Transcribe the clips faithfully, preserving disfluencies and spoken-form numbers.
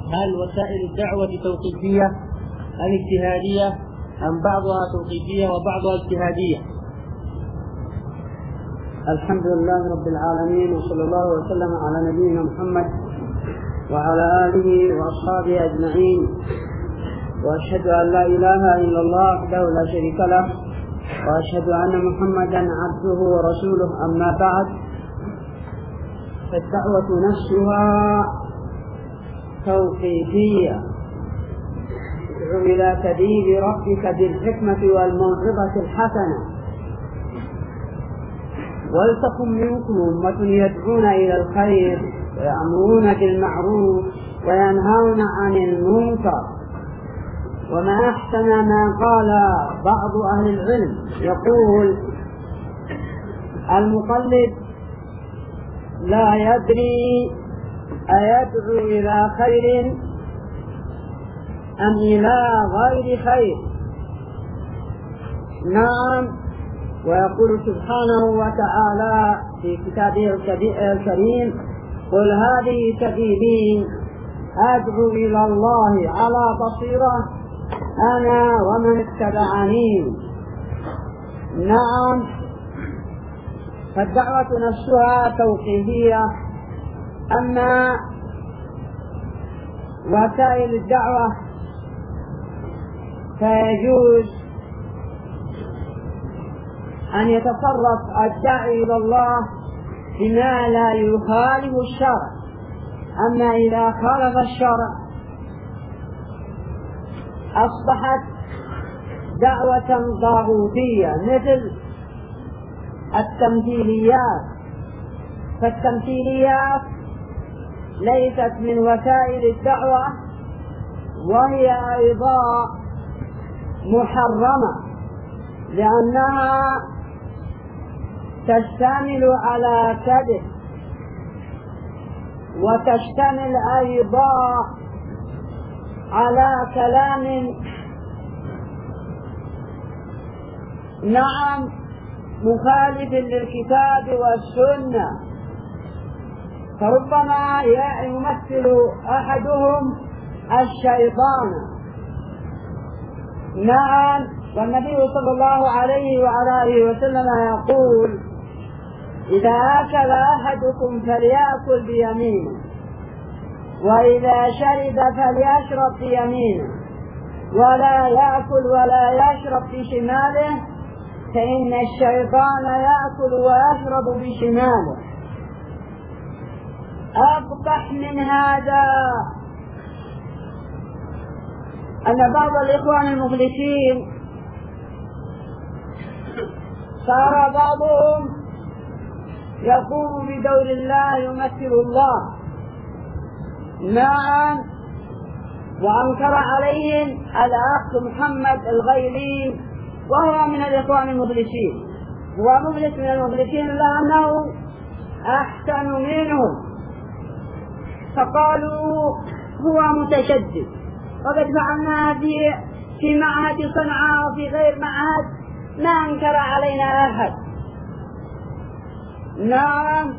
هل وسائل الدعوة توقيفية أم اجتهادية أم بعضها توقيفية وبعضها اجتهادية؟ الحمد لله رب العالمين، وصلى الله وسلم على نبينا محمد وعلى آله وأصحابه أجمعين، وأشهد أن لا إله إلا الله وحده لا شريك له، وأشهد أن محمدا عبده ورسوله. أما بعد، فالدعوة نفسها توقيفية، ادع إلى سبيل ربك بالحكمة والموعظة الحسنة، ولتكن منكم أمة يدعون إلى الخير ويأمرون بالمعروف وينهون عن المنكر. وما أحسن ما قال بعض أهل العلم، يقول: المقلد لا يدري أيدعو إلى خير أم إلى غير خير. نعم، ويقول سبحانه وتعالى في كتابه الكريم: قل هذه سبيلي أدعو إلى الله على بصيرة أنا ومن اتبعني. نعم، فالدعوة نفسها توقيفية. أما وسائل الدعوة فيجوز أن يتصرف الداعي إلى الله بما لا يخالف الشرع. أما إذا خالف الشرع أصبحت دعوة طاغوتية، مثل التمثيليات. فالتمثيليات ليست من وسائل الدعوة، وهي أيضا محرمة، لأنها تشتمل على كذب، وتشتمل أيضا على كلام نعم مخالف للكتاب والسنة. فربما يمثل أحدهم الشيطان. نعم، والنبي صلى الله عليه وعلى آله وسلم يقول: إذا أكل أحدكم فليأكل بيمينه، وإذا شرب فليشرب بيمينه، ولا يأكل ولا يشرب بشماله، فإن الشيطان يأكل ويشرب بشماله. أقبح من هذا أن بعض الإخوان المخلصين صار بعضهم يقوم بدور الله، يمثل الله. نعم، وأنكر عليهم الأخ محمد الغيلي، وهو من الإخوان المخلصين، هو مخلص من المخلصين لأنه أحسن منهم، فقالوا هو متشدد. وقد فعلنا في في معهد صنعاء وفي غير معهد، ما أنكر علينا أحد. نعم،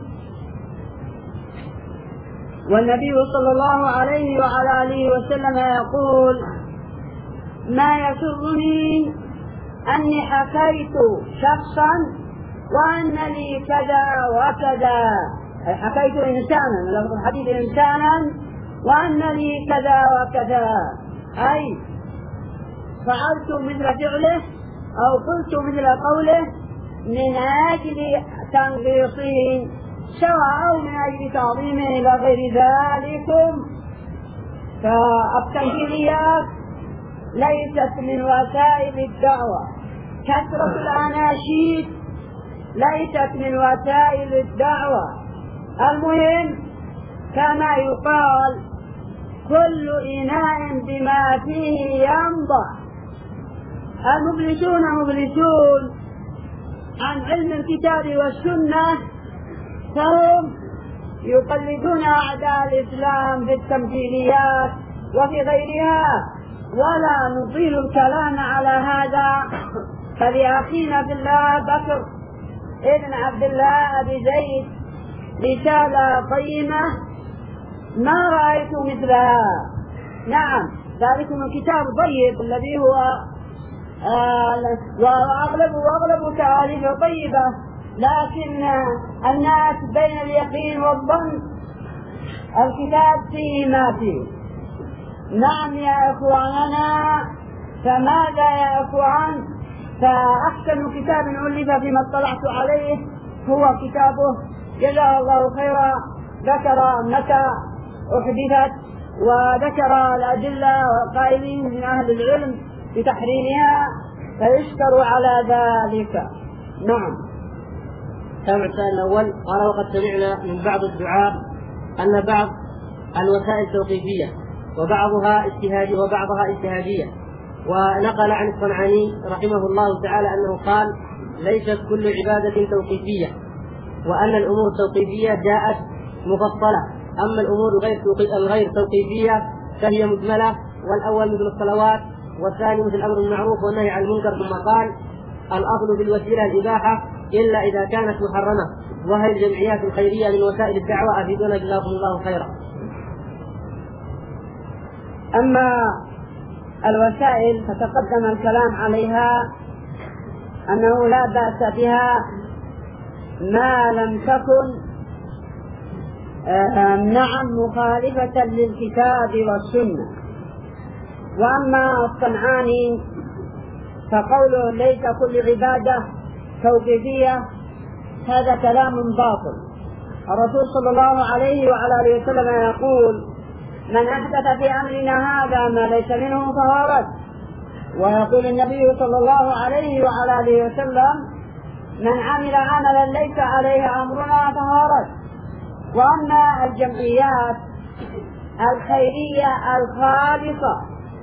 والنبي صلى الله عليه وعلى آله وسلم يقول: ما يسرني أني حكيت شخصا وأن لي كذا وكذا، أي حكيت إنسانا، لفظ الحديث إنسانا، وأن لي كذا وكذا، أي فعلت مثل فعله أو قلت مثل قوله من أجل تنقيصه، سواء من أجل تعظيمه إلى غير ذلك. فالتمثيليات ليست من وسائل الدعوة، كثرة الأناشيد ليست من وسائل الدعوة. المهم كما يقال: كل إناء بما فيه ينضح. المبلسون مبلسون عن علم الكتاب والسنة، فهم يقلدون أعداء الإسلام في التمثيليات وفي غيرها، ولا نطيل الكلام على هذا. فلأخينا في الله بكر ابن عبد الله أبي زيد رسالة قيمة ما رأيت مثلها، نعم ذلكم الكتاب طيب الذي هو آه وأغلب وأغلب تعاليفه طيبة، لكن الناس بين اليقين والظن الكتاب فيه ما فيه. نعم يا إخواننا، فماذا يا إخوان؟ فأحسن كتاب ألف فيما اطلعت عليه هو كتابه جزاه الله خيرا، ذكر متى أحدثت وذكر الأدلة والقائلين من أهل العلم بتحريمها، فيشكر على ذلك. نعم. سامع السؤال الأول قال: وقد سمعنا من بعض الدعاة أن بعض الوسائل توقيفية وبعضها اجتهادي وبعضها اجتهادية، ونقل عن الصنعاني رحمه الله تعالى أنه قال: ليست كل عبادة توقيفية، وأن الأمور التوقيفية جاءت مفصلة، أما الأمور الغير توقيفية فهي مجملة، والأول مثل الصلوات، والثاني مثل الأمر بالمعروف والنهي عن المنكر. ثم قال: الأصل في الوسيلة الإباحة إلا إذا كانت محرمة، وهي الجمعيات الخيرية من وسائل الدعوة. أفيدونا جزاكم الله خيرا. أما الوسائل فتقدم الكلام عليها أنه لا بأس بها ما لم تكن نعم مخالفة للكتاب والسنة. وأما الصنعاني فقوله ليس كل عبادة توقيفية هذا كلام باطل. الرسول صلى الله عليه وعلى آله وسلم يقول: من أحدث في أمرنا هذا ما ليس منه فهو رد. ويقول النبي صلى الله عليه وعلى آله وسلم: من عمل عملا ليس عليه أمرنا فهو رد. وأما الجمعيات الخيرية الخالصة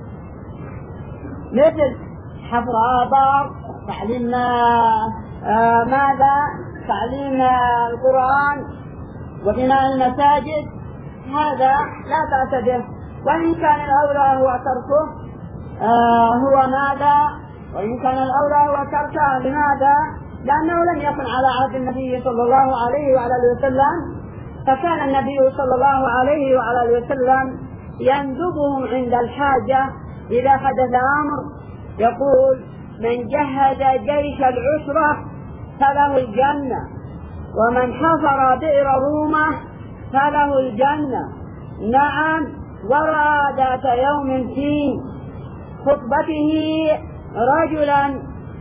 مثل حفر آبار، تعليم آه ماذا تعليم القرآن وبناء المساجد، هذا لا بأس به، وإن كان الأولى هو تركه آه هو ماذا وإن كان الأولى هو تركه. لماذا؟ لأنه لم يكن على عهد النبي صلى الله عليه وعلى آله وسلم، فكان النبي صلى الله عليه وعلى آله وسلم يندبهم عند الحاجة إذا حدث أمر، يقول: من جهز جيش العسرة فله الجنة، ومن حفر بئر رومة فله الجنة. نعم. ورأى ذات يوم في خطبته رجلا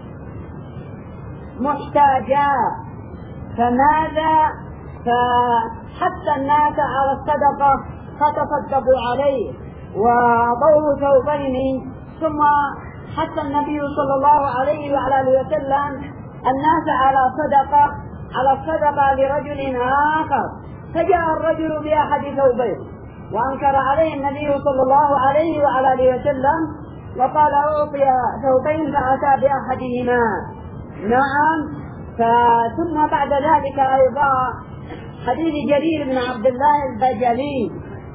محتاجا، فماذا؟ فحث الناس على الصدقة فتصدقوا عليه وضوه ثوبين، ثم حث النبي صلى الله عليه وعلى آله وسلم الناس على صدقة على الصدقة لرجل آخر، فجاء الرجل بأحد ثوبين وأنكر عليه النبي صلى الله عليه وعلى آله وسلم وقال: أعطي ثوبين فأتى بأحدهما. نعم. ثم بعد ذلك أيضا حديث جرير بن عبد الله البجلي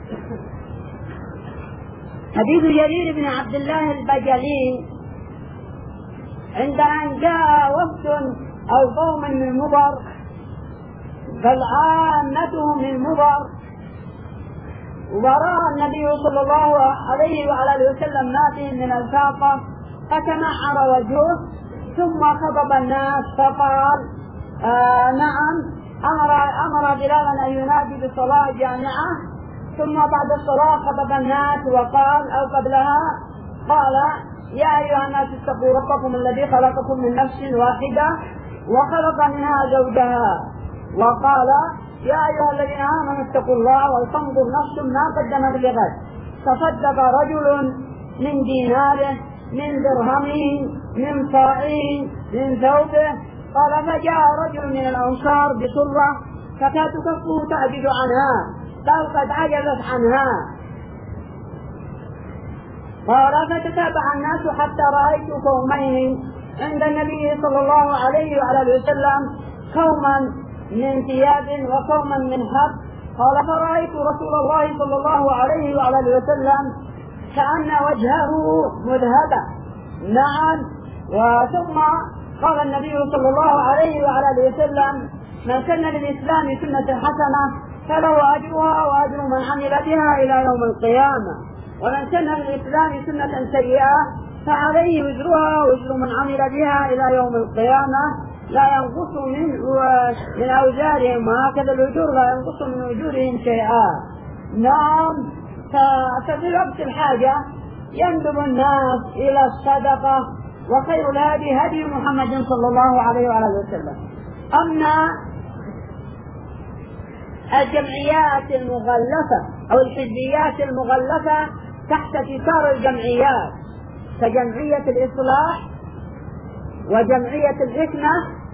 حديث جرير بن عبد الله البجلي عند أن جاء وفد أو قوم من مضر، بل عامتهم من مضر، ورأى النبي صلى الله عليه وعلى آله وسلم ما فيه من الفاقة فتمعر وجهه، ثم خطب الناس فقال: آه نعم أمر أمر بلالا أن ينادي بالصلاة جامعة، ثم بعد الصلاة خطب الناس وقال أو قبلها قال: يا أيها الناس اتقوا ربكم الذي خلقكم من نفس واحدة وخلق منها زوجها، وقال: يا أيها الذين آمنوا اتقوا الله ولتنظر نفس ما قدمت لغد. تصدق رجل من ديناره من درهمه من صاعه من ثوبه. قال: فجاء رجل من الأنصار بصرة فكانت كفه تعجز عنها، قال: قد عجزت عنها. قال: فتتابع الناس حتى رأيت قومين عند النبي صلى الله عليه وعلى آله وسلم، قوما من ثياب وقوما من حب. قال: فرأيت رسول الله صلى الله عليه وعلى آله وسلم كأن وجهه مذهبا. نعم. وثم قال النبي صلى الله عليه وعلى آله وسلم: من سن للإسلام سنة حسنة فله أجرها وأجر من عمل بها إلى يوم القيامة. ومن سن من الإسلام سنة سيئة فعليه وزرها وزر من عمل بها إلى يوم القيامة لا ينقص من من أوزارهم، وهكذا الأجور لا ينقص من أجورهم شيئا. نعم، ففي وقت الحاجة يندب الناس إلى الصدقة، وخير الهدي هدي محمد صلى الله عليه وعلى آله وسلم. أما الجمعيات المغلفة أو الحزبيات المغلفة تحت ستار الجمعيات كجمعية الإصلاح وجمعية الحكمة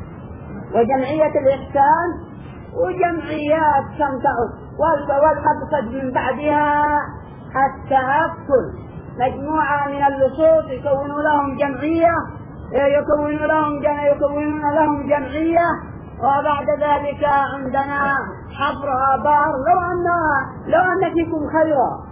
وجمعية الإحسان وجمعيات سمتعد، والمقصد من بعدها التأكل، مجموعة من اللصوص يكونوا لهم جمعية يكونون لهم يكونون لهم جمعية، وبعد ذلك عندنا حفر آبار. لو أن لو أن فيكم خيرا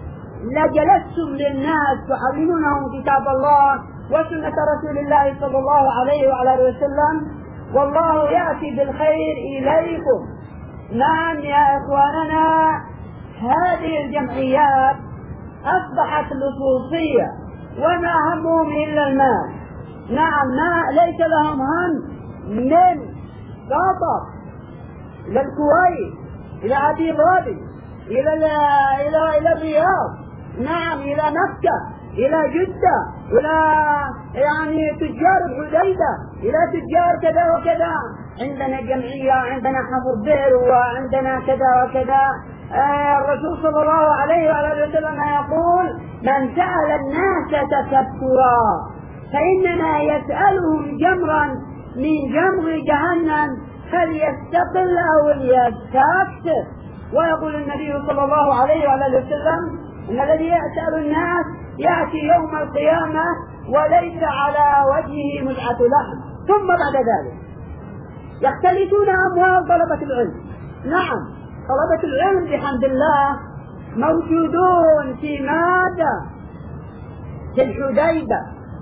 لجلستم للناس تعلمونهم كتاب الله وسنة رسول الله صلى الله عليه وعلى آله وسلم، والله يأتي بالخير إليكم. نعم يا إخواننا، هذه الجمعيات أصبحت لصوصية وما همهم إلا المال. نعم، ما ليس لهم هم من قطر إلى الكويت إلى أبي ظبي إلى إلى إلى الرياض، نعم إلى مكة إلى جدة إلى يعني تجار الحديدة إلى تجار كذا وكذا. عندنا جمعية، عندنا حفر بئر، وعندنا كذا وكذا. آه الرسول صلى الله عليه وعلى وسلم يقول: من سأل الناس تكبرا فإنما يسألهم جمرا من جمر جهنم فليستقل أو ليستكثر. ويقول النبي صلى الله عليه وعلى وسلم: إن الذي يسأل الناس يأتي يوم القيامة وليس على وجهه مزعة لحم. ثم بعد ذلك يختلفون أموال طلبة العلم. نعم، طلبة العلم بحمد الله موجودون في مادة، في الحديدة،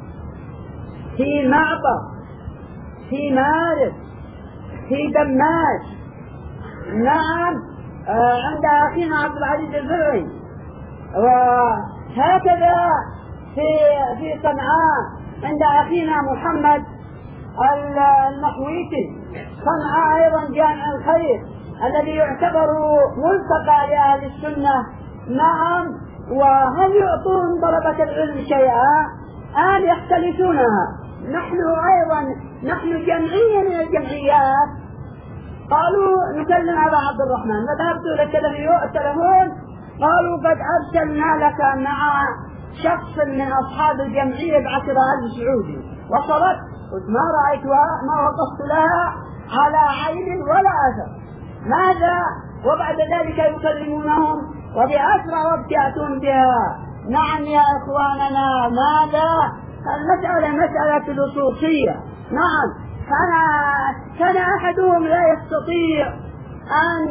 في معبر، في مارب، في دماج. نعم، آه عند أخينا عبد العزيز الزرعي، وهكذا في في صنعاء عند أخينا محمد المحويتي. صنعاء أيضا جامع الخير الذي يعتبر ملتقى لأهل السنة. نعم، وهل يعطون طلبة العلم شيئا؟ آن يختلفونها. نحن أيضا نحن جمعية من الجمعيات قالوا نكلم على عبد الرحمن، فذهبت إلى التلفون قالوا: قد أرسلنا لك مع شخص من أصحاب الجمعية بعشرة ألف سعودي. وصلت، قلت: ما رأيتها، ما وقفت لها على عين ولا أثر. ماذا؟ وبعد ذلك يكلمونهم وبأسرع وقت يأتون بها. نعم يا إخواننا، ماذا؟ المسألة مسألة لصوصية. نعم، كان كان أحدهم لا يستطيع أن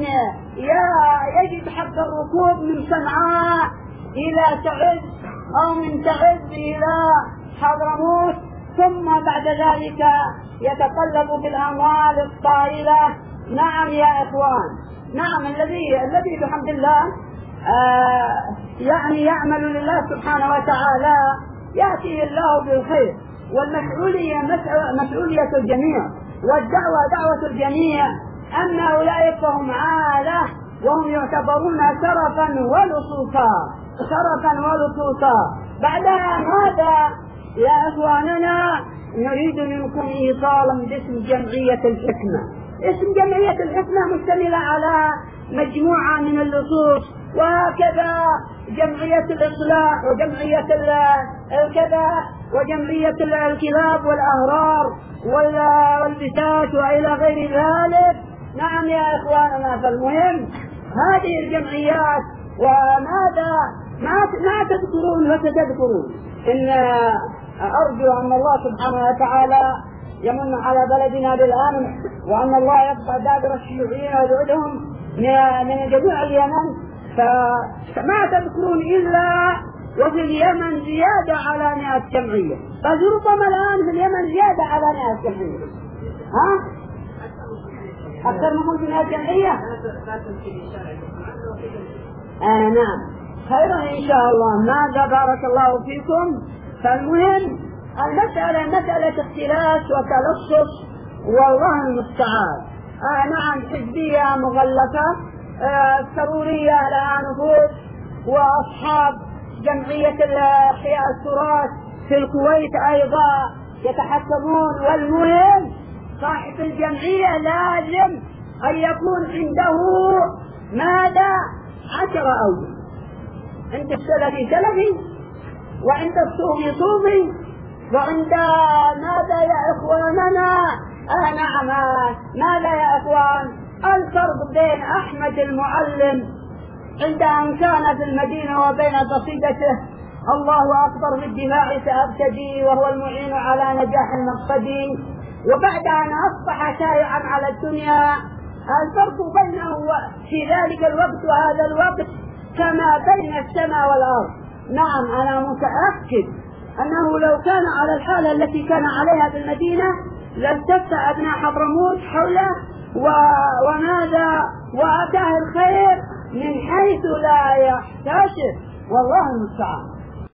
يجد حق الركوب من صنعاء إلى تعز أو من تعز إلى حضرموت، ثم بعد ذلك يتقلب بالأموال الطائلة. نعم يا إخوان، نعم، الذي الذي بحمد الله آه يعني يعمل لله سبحانه وتعالى يأتيه الله بالخير، والمسؤولية مسؤولية الجميع، والدعوة دعوة الجميع. أما أولئك فهم عالة وهم يعتبرون شرفا ولصوصا، شرفا ولصوصا. بعدها ماذا يا إخواننا؟ نريد منكم إيصالا باسم جمعية الحكمة. اسم جمعية الحكمة مشتملة على مجموعة من اللصوص، وهكذا جمعية الإصلاح وجمعية الكذا وجمعية الكلاب والأهرار والبسات وإلى غير ذلك. نعم يا إخواننا، فالمهم هذه الجمعيات. وماذا ما ما تذكرون وستذكرون. إن أرجو أن الله سبحانه وتعالى يمن على بلدنا بالأمن، وأن الله يقطع دابر الشيوعيين ويبعدهم من جميع اليمن. فما تذكرون إلا وفي اليمن زيادة على مئة جمعية، بل ربما الآن في اليمن زيادة على مئة جمعية. ها؟ أكثر من مئة جمعية؟ آه نعم. خير إن شاء الله. ماذا بارك الله فيكم. فالمهم المسألة مسألة اختلاس وتلصص والله المستعان. آه نعم حزبية مغلقة، آه سرورية لها نفوذ، وأصحاب جمعية إحياء التراث في الكويت أيضا يتحكمون. والمهم صاحب الجمعية لازم أن يكون عنده ماذا عشر أوجه. عند السلفي سلفي، وعند الصوفي صوفي، وعند ماذا يا إخواننا آه نعم ماذا يا إخوان الفرق بين أحمد المعلم عند أن كان في المدينة وبين قصيدته الله أكبر بالدفاع سأبتدي وهو المعين على نجاح المقصدي، وبعد أن أصبح شائعا على الدنيا. الفرق بينه في ذلك الوقت وهذا الوقت كما بين السماء والأرض. نعم أنا متأكد أنه لو كان على الحالة التي كان عليها بالمدينة لالتف أبناء حضرموت حوله و... وماذا وأتاه الخير من حيث لا يحتسب والله المستعان.